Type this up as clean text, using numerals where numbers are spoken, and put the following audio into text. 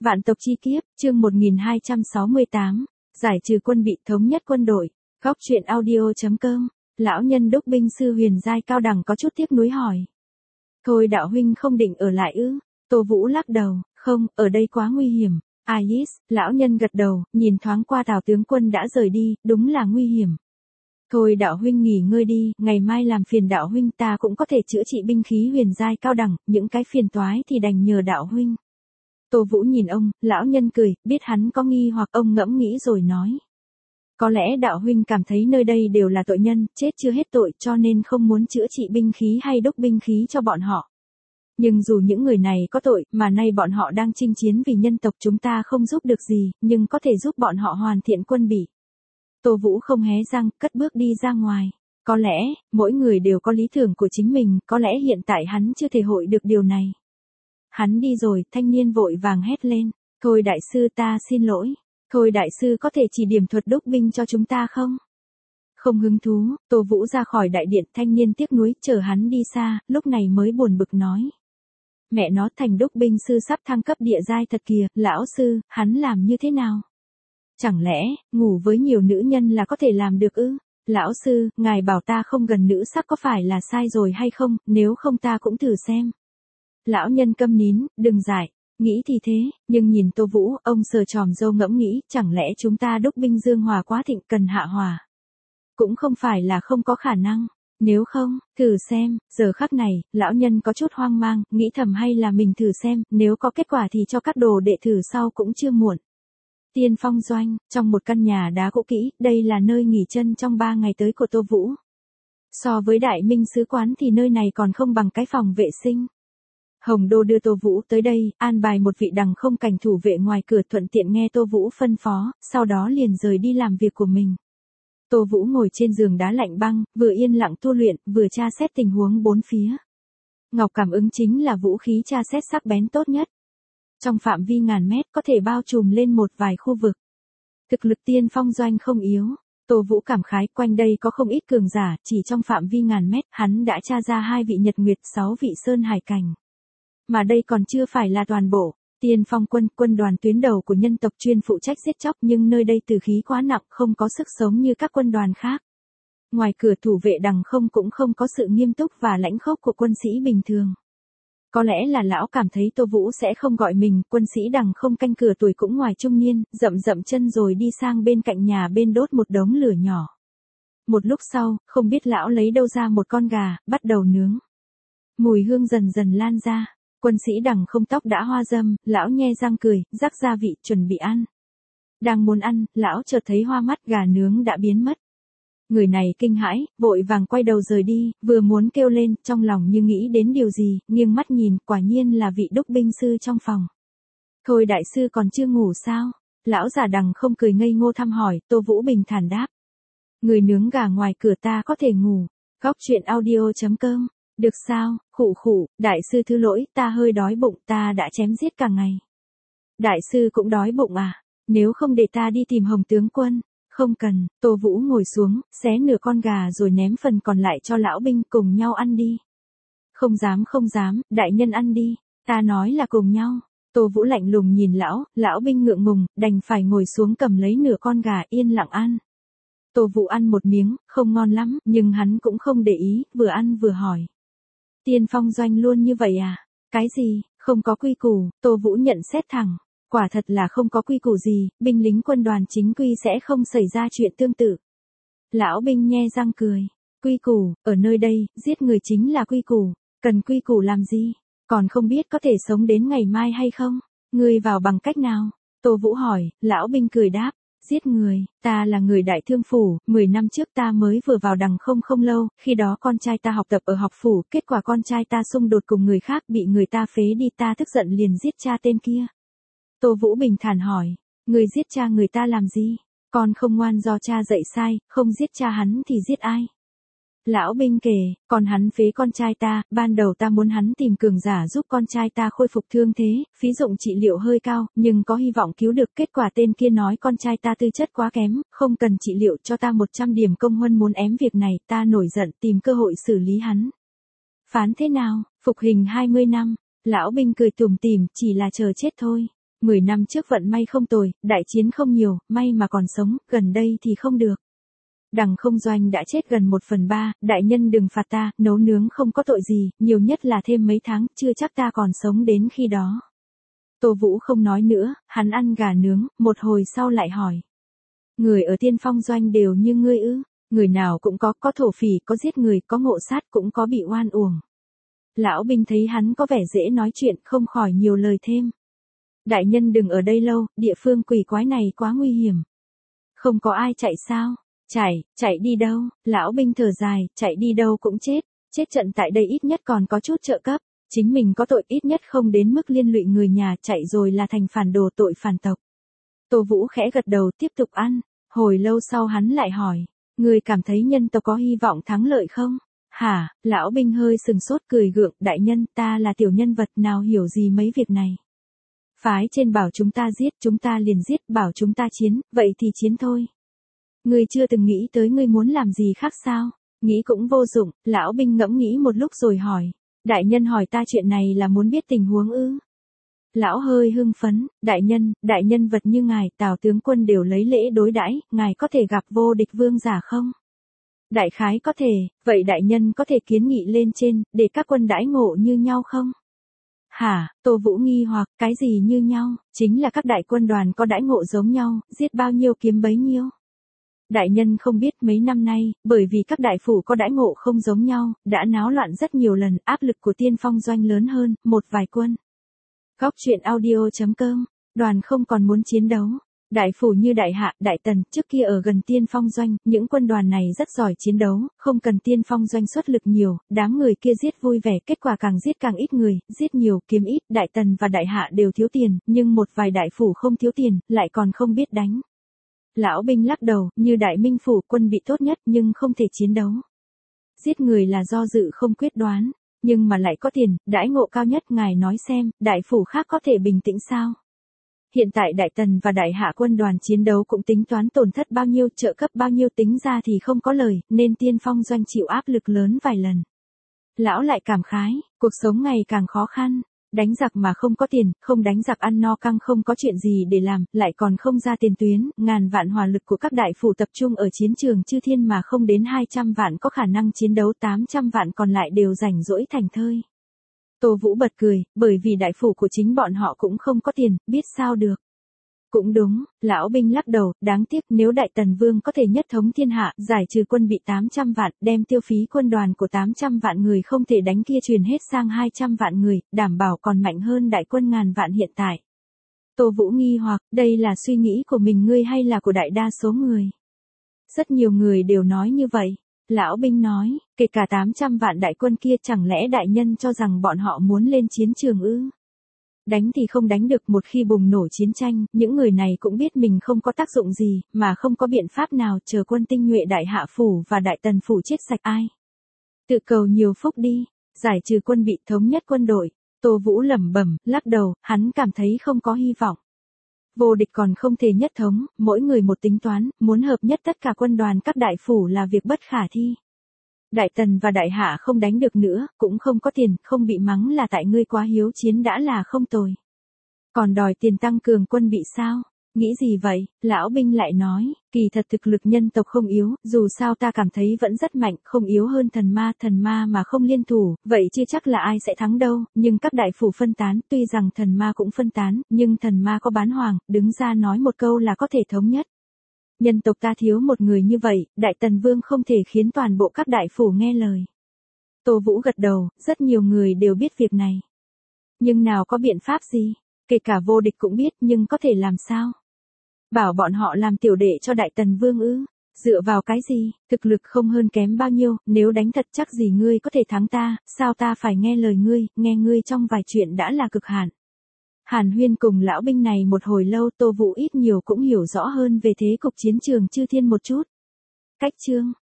Vạn tộc chi kiếp, chương 1268, giải trừ quân bị thống nhất quân đội, góc truyện audio.com, lão nhân đúc binh sư huyền giai cao đẳng có chút tiếc nuối hỏi. Thôi đạo huynh không định ở lại ư? Tô Vũ lắc đầu, không, ở đây quá nguy hiểm. Ais, lão nhân gật đầu, nhìn thoáng qua Tào tướng quân đã rời đi, đúng là nguy hiểm. Thôi đạo huynh nghỉ ngơi đi, ngày mai làm phiền đạo huynh, ta cũng có thể chữa trị binh khí huyền giai cao đẳng, những cái phiền toái thì đành nhờ đạo huynh. Tô Vũ nhìn ông, lão nhân cười, biết hắn có nghi hoặc ông ngẫm nghĩ rồi nói. Có lẽ đạo huynh cảm thấy nơi đây đều là tội nhân, chết chưa hết tội cho nên không muốn chữa trị binh khí hay đúc binh khí cho bọn họ. Nhưng dù những người này có tội, mà nay bọn họ đang chinh chiến vì nhân tộc chúng ta không giúp được gì, nhưng có thể giúp bọn họ hoàn thiện quân bị. Tô Vũ không hé răng, cất bước đi ra ngoài. Có lẽ, mỗi người đều có lý tưởng của chính mình, có lẽ hiện tại hắn chưa thể hội được điều này. Hắn đi rồi, thanh niên vội vàng hét lên. Thôi đại sư ta xin lỗi. Thôi đại sư có thể chỉ điểm thuật đúc binh cho chúng ta không? Không hứng thú, Tô Vũ ra khỏi đại điện, thanh niên tiếc nuối, chờ hắn đi xa, lúc này mới buồn bực nói. Mẹ nó, thành đúc binh sư sắp thăng cấp địa giai thật kìa, lão sư, hắn làm như thế nào? Chẳng lẽ, ngủ với nhiều nữ nhân là có thể làm được ư? Lão sư, ngài bảo ta không gần nữ sắc có phải là sai rồi hay không, nếu không ta cũng thử xem. Lão nhân câm nín, đừng giải, nghĩ thì thế, nhưng nhìn Tô Vũ, ông sờ tròm râu ngẫm nghĩ, chẳng lẽ chúng ta đúc binh dương hòa quá thịnh cần hạ hòa? Cũng không phải là không có khả năng. Nếu không, thử xem, giờ khắc này, lão nhân có chút hoang mang, nghĩ thầm hay là mình thử xem, nếu có kết quả thì cho các đồ đệ thử sau cũng chưa muộn. Tiên Phong Doanh, trong một căn nhà đá cũ kỹ, đây là nơi nghỉ chân trong 3 ngày tới của Tô Vũ. So với Đại Minh sứ quán thì nơi này còn không bằng cái phòng vệ sinh. Hồng Đô đưa Tô Vũ tới đây, an bài một vị đằng không cảnh thủ vệ ngoài cửa thuận tiện nghe Tô Vũ phân phó, sau đó liền rời đi làm việc của mình. Tô Vũ ngồi trên giường đá lạnh băng, vừa yên lặng tu luyện, vừa tra xét tình huống bốn phía. Ngọc cảm ứng chính là vũ khí tra xét sắc bén tốt nhất. Trong phạm vi ngàn mét có thể bao trùm lên một vài khu vực. Thực lực Tiên Phong Doanh không yếu. Tô Vũ cảm khái quanh đây có không ít cường giả, chỉ trong phạm vi ngàn mét, hắn đã tra ra 2 vị Nhật Nguyệt, 6 vị Sơn Hải Cảnh. Mà đây còn chưa phải là toàn bộ. Tiên Phong quân, quân đoàn tuyến đầu của nhân tộc chuyên phụ trách giết chóc nhưng nơi đây tử khí quá nặng, không có sức sống như các quân đoàn khác. Ngoài cửa thủ vệ đằng không cũng không có sự nghiêm túc và lãnh khốc của quân sĩ bình thường. Có lẽ là lão cảm thấy Tô Vũ sẽ không gọi mình, quân sĩ đằng không canh cửa tuổi cũng ngoài trung niên, dậm dậm chân rồi đi sang bên cạnh nhà bên đốt một đống lửa nhỏ. Một lúc sau, không biết lão lấy đâu ra một con gà, bắt đầu nướng. Mùi hương dần dần lan ra. Quân sĩ đằng không tóc đã hoa râm, lão nhe răng cười, rắc gia vị, chuẩn bị ăn. Đang muốn ăn, lão chợt thấy hoa mắt gà nướng đã biến mất. Người này kinh hãi, vội vàng quay đầu rời đi, vừa muốn kêu lên, trong lòng như nghĩ đến điều gì, nghiêng mắt nhìn, quả nhiên là vị đúc binh sư trong phòng. Thôi đại sư còn chưa ngủ sao? Lão già đằng không cười ngây ngô thăm hỏi, Tô Vũ bình thản đáp. Người nướng gà ngoài cửa ta có thể ngủ. Góc truyện audio.com. Được sao, khụ khụ, đại sư thứ lỗi, ta hơi đói bụng, ta đã chém giết cả ngày. Đại sư cũng đói bụng à? Nếu không để ta đi tìm Hồng tướng quân. Không cần, Tô Vũ ngồi xuống, xé nửa con gà rồi ném phần còn lại cho lão binh cùng nhau ăn đi. Không dám, đại nhân ăn đi, ta nói là cùng nhau. Tô Vũ lạnh lùng nhìn lão binh ngượng ngùng, đành phải ngồi xuống cầm lấy nửa con gà yên lặng ăn. Tô Vũ ăn một miếng, không ngon lắm, nhưng hắn cũng không để ý, vừa ăn vừa hỏi. Tiên Phong Doanh luôn như vậy à? Cái gì, không có quy củ, Tô Vũ nhận xét thẳng. Quả thật là không có quy củ gì, binh lính quân đoàn chính quy sẽ không xảy ra chuyện tương tự. Lão binh nhe răng cười. Quy củ, ở nơi đây, giết người chính là quy củ. Cần quy củ làm gì? Còn không biết có thể sống đến ngày mai hay không? Ngươi vào bằng cách nào? Tô Vũ hỏi, lão binh cười đáp. Giết người, ta là người Đại Thương Phủ, 10 năm trước ta mới vừa vào đằng không lâu, khi đó con trai ta học tập ở học phủ, kết quả con trai ta xung đột cùng người khác bị người ta phế đi, ta tức giận liền giết cha tên kia. Tô Vũ bình thản hỏi, người giết cha người ta làm gì? Con không ngoan do cha dạy sai, không giết cha hắn thì giết ai? Lão binh kể, còn hắn phế con trai ta, ban đầu ta muốn hắn tìm cường giả giúp con trai ta khôi phục thương thế, phí dụng trị liệu hơi cao, nhưng có hy vọng cứu được, kết quả tên kia nói con trai ta tư chất quá kém, không cần trị liệu cho ta 100 điểm công huân muốn ém việc này, ta nổi giận tìm cơ hội xử lý hắn. Phán thế nào? Phục hình 20 năm, lão binh cười tủm tỉm, chỉ là chờ chết thôi. 10 năm trước vận may không tồi, đại chiến không nhiều, may mà còn sống, gần đây thì không được. Đằng Không Doanh đã chết gần 1/3, đại nhân đừng phạt ta, nấu nướng không có tội gì, nhiều nhất là thêm mấy tháng, chưa chắc ta còn sống đến khi đó. Tô Vũ không nói nữa, hắn ăn gà nướng, một hồi sau lại hỏi. Người ở Tiên Phong Doanh đều như ngươi ư? Người nào cũng có thổ phỉ, có giết người, có ngộ sát, cũng có bị oan uổng. Lão binh thấy hắn có vẻ dễ nói chuyện, không khỏi nhiều lời thêm. Đại nhân đừng ở đây lâu, địa phương quỷ quái này quá nguy hiểm. Không có ai chạy sao? Chạy đi đâu? Lão binh thở dài, chạy đi đâu cũng chết. Chết trận tại đây ít nhất còn có chút trợ cấp. Chính mình có tội ít nhất không đến mức liên lụy người nhà, chạy rồi là thành phản đồ tội phản tộc. Tô Vũ khẽ gật đầu tiếp tục ăn. Hồi lâu sau hắn lại hỏi. Người cảm thấy nhân tộc có hy vọng thắng lợi không? Hả? Lão binh hơi sừng sốt cười gượng. Đại nhân, ta là tiểu nhân vật nào hiểu gì mấy việc này. Phái trên bảo chúng ta giết, chúng ta liền giết, bảo chúng ta chiến, vậy thì chiến thôi. Ngươi chưa từng nghĩ tới ngươi muốn làm gì khác sao? Nghĩ cũng vô dụng, lão binh ngẫm nghĩ một lúc rồi hỏi. Đại nhân hỏi ta chuyện này là muốn biết tình huống ư? Lão hơi hưng phấn, đại nhân vật như ngài, Tào tướng quân đều lấy lễ đối đãi, ngài có thể gặp vô địch vương giả không? Đại khái có thể, vậy đại nhân có thể kiến nghị lên trên, để các quân đãi ngộ như nhau không? Hả? Tô Vũ nghi hoặc, cái gì như nhau? Chính là các đại quân đoàn có đãi ngộ giống nhau, giết bao nhiêu kiếm bấy nhiêu. Đại nhân không biết mấy năm nay, bởi vì các đại phủ có đãi ngộ không giống nhau, đã náo loạn rất nhiều lần, áp lực của Tiên Phong Doanh lớn hơn, một vài quân. Góc truyện audio.com, đoàn không còn muốn chiến đấu. Đại phủ như Đại Hạ, Đại Tần, trước kia ở gần Tiên Phong Doanh, những quân đoàn này rất giỏi chiến đấu, không cần Tiên Phong Doanh xuất lực nhiều, đám người kia giết vui vẻ, kết quả càng giết càng ít người, giết nhiều, kiếm ít, Đại Tần và Đại Hạ đều thiếu tiền, nhưng một vài đại phủ không thiếu tiền, lại còn không biết đánh. Lão binh lắc đầu, như Đại Minh phủ quân bị tốt nhất nhưng không thể chiến đấu. Giết người là do dự không quyết đoán, nhưng mà lại có tiền, đãi ngộ cao nhất, ngài nói xem, đại phủ khác có thể bình tĩnh sao? Hiện tại Đại Tần và Đại Hạ quân đoàn chiến đấu cũng tính toán tổn thất bao nhiêu, trợ cấp bao nhiêu, tính ra thì không có lời, nên Tiên Phong Doanh chịu áp lực lớn vài lần. Lão lại cảm khái, cuộc sống ngày càng khó khăn. Đánh giặc mà không có tiền, không đánh giặc ăn no căng, không có chuyện gì để làm, lại còn không ra tiền tuyến, ngàn vạn hỏa lực của các đại phủ tập trung ở chiến trường Chư Thiên mà không đến 200 vạn có khả năng chiến đấu, 800 vạn còn lại đều rảnh rỗi thành thơi. Tô Vũ bật cười, bởi vì đại phủ của chính bọn họ cũng không có tiền, biết sao được. Cũng đúng, lão binh lắc đầu, đáng tiếc nếu Đại Tần Vương có thể nhất thống thiên hạ, giải trừ quân bị 800 vạn, đem tiêu phí quân đoàn của 800 vạn người không thể đánh kia truyền hết sang 200 vạn người, đảm bảo còn mạnh hơn đại quân ngàn vạn hiện tại. Tô Vũ nghi hoặc, đây là suy nghĩ của mình ngươi hay là của đại đa số người? Rất nhiều người đều nói như vậy. Lão binh nói, kể cả 800 vạn đại quân kia, chẳng lẽ đại nhân cho rằng bọn họ muốn lên chiến trường ư? Đánh thì không đánh được, một khi bùng nổ chiến tranh, những người này cũng biết mình không có tác dụng gì, mà không có biện pháp nào, chờ quân tinh nhuệ Đại Hạ phủ và Đại Tần phủ chết sạch ai. Tự cầu nhiều phúc đi, giải trừ quân bị, thống nhất quân đội. Tô Vũ lẩm bẩm, lắc đầu, hắn cảm thấy không có hy vọng. Vô địch còn không thể nhất thống, mỗi người một tính toán, muốn hợp nhất tất cả quân đoàn các đại phủ là việc bất khả thi. Đại Tần và Đại Hạ không đánh được nữa, cũng không có tiền, không bị mắng là tại ngươi quá hiếu chiến đã là không tồi. Còn đòi tiền tăng cường quân bị sao? Nghĩ gì vậy? Lão binh lại nói, kỳ thật thực lực nhân tộc không yếu, dù sao ta cảm thấy vẫn rất mạnh, không yếu hơn thần ma mà không liên thủ, vậy chưa chắc là ai sẽ thắng đâu, nhưng các đại phủ phân tán, tuy rằng thần ma cũng phân tán, nhưng thần ma có bán hoàng, đứng ra nói một câu là có thể thống nhất. Nhân tộc ta thiếu một người như vậy, Đại Tần Vương không thể khiến toàn bộ các đại phủ nghe lời. Tô Vũ gật đầu, rất nhiều người đều biết việc này. Nhưng nào có biện pháp gì? Kể cả vô địch cũng biết, nhưng có thể làm sao? Bảo bọn họ làm tiểu đệ cho Đại Tần Vương ư? Dựa vào cái gì? Thực lực không hơn kém bao nhiêu, nếu đánh thật chắc gì ngươi có thể thắng ta, sao ta phải nghe lời ngươi, nghe ngươi trong vài chuyện đã là cực hạn. Hàn huyên cùng lão binh này một hồi lâu, Tô Vũ ít nhiều cũng hiểu rõ hơn về thế cục chiến trường Chư Thiên một chút. Cách chương